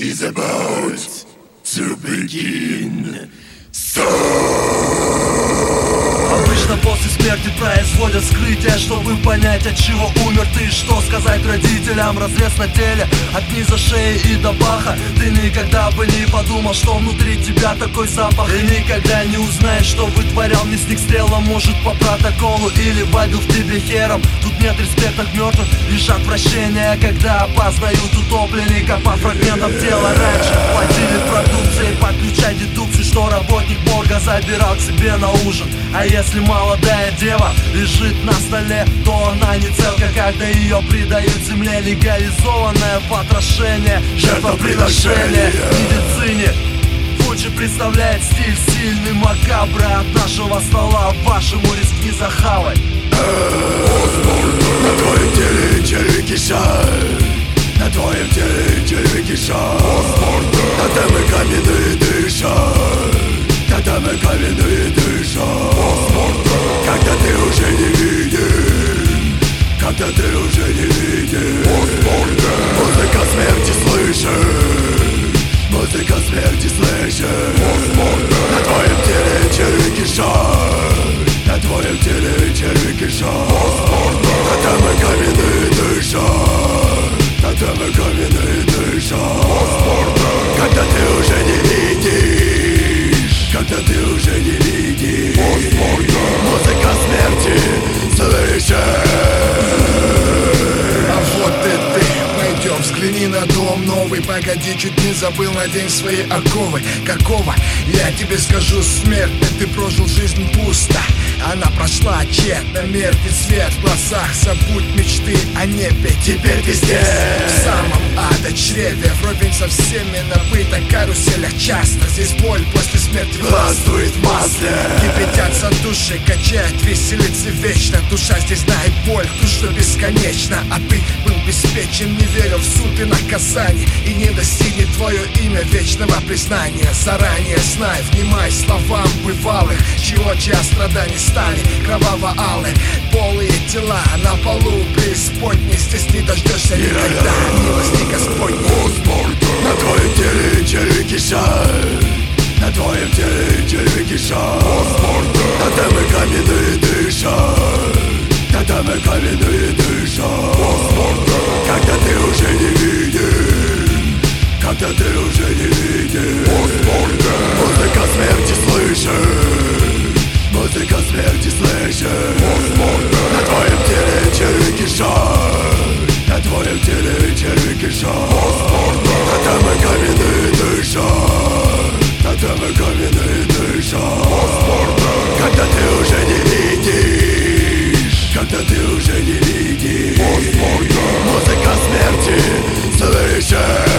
is about to begin. Обычно после смерти производят вскрытие, чтобы понять, от чего умер ты. Что сказать родителям, разрез на теле от низа шеи и до паха. Ты никогда бы не подумал, что внутри тебя такой запах. И никогда не узнаешь, что вытворял мясник стрела. Может, по протоколу или вабил в тебе хером. Тут нет респекта к мертвым, лишь отвращение, когда опознают утопленника по фрагментам тела. Раньше платили продукцией, подключай дедукцию, что работник морга забирал к себе на ужин. А если молодая дева лежит на столе, то она не целка, когда ее придают земле. Легализованное потрошение, жертвоприношение в медицине. Фуджи представляет стиль сильный макабра. От нашего стола вашему рискни захавать. На твоем теле червяки шаг, на твоем теле червяки шаг. Тотемы каменные дышат, тотемы каменные дышат. Когда ты уже не видишь, когда ты уже не видишь. Музыка смерти слышишь, музыка смерти слышишь. На твоем теле червяки шаг, на твоем теле червяки шаг. Тотемы каменные дышат, тотемы каменные дышат. Когда ты уже не видишь, когда ты уже не видишь. Музыка смерти слышишь. А вот и ты, пойдем, взгляни на дом новый. Погоди, чуть не забыл, надень свои оковы. Какого? Я тебе скажу, смертный, ты прожил жизнь пусто. Она прошла тщетно, меркнет свет в глазах. Забудь мечты о небе, теперь ты здесь, в самом чреве, вровень со всеми набыта каруселях часто. Здесь боль после смерти властвует в масле. Кипятятся души, качает, веселится вечно. Душа здесь знает боль, душа бесконечна. А ты был беспечен, не верил в суд и наказание, и не достигнет твое имя вечного признания. Заранее знай, внимай словам бывалых, чьи страданий стали кроваво-алые. Полые тела на полу преисподней. Здесь не дождешься никогда милости Господней. На твоем теле червяки шаг, на твоем теле червяки шаг. Тотемы каменные дышат, тотемы каменные дышат. Когда ты уже не видишь, когда ты уже не видишь. Музыка смерти слышишь, музыка смерти слышишь. На твоем теле червяки шаг, на твоем теле червяки шаг. Тотемы каменные дышат, тотемы каменные дышат. Когда ты уже не видишь, когда ты уже не видишь. Музыка смерти слышишь.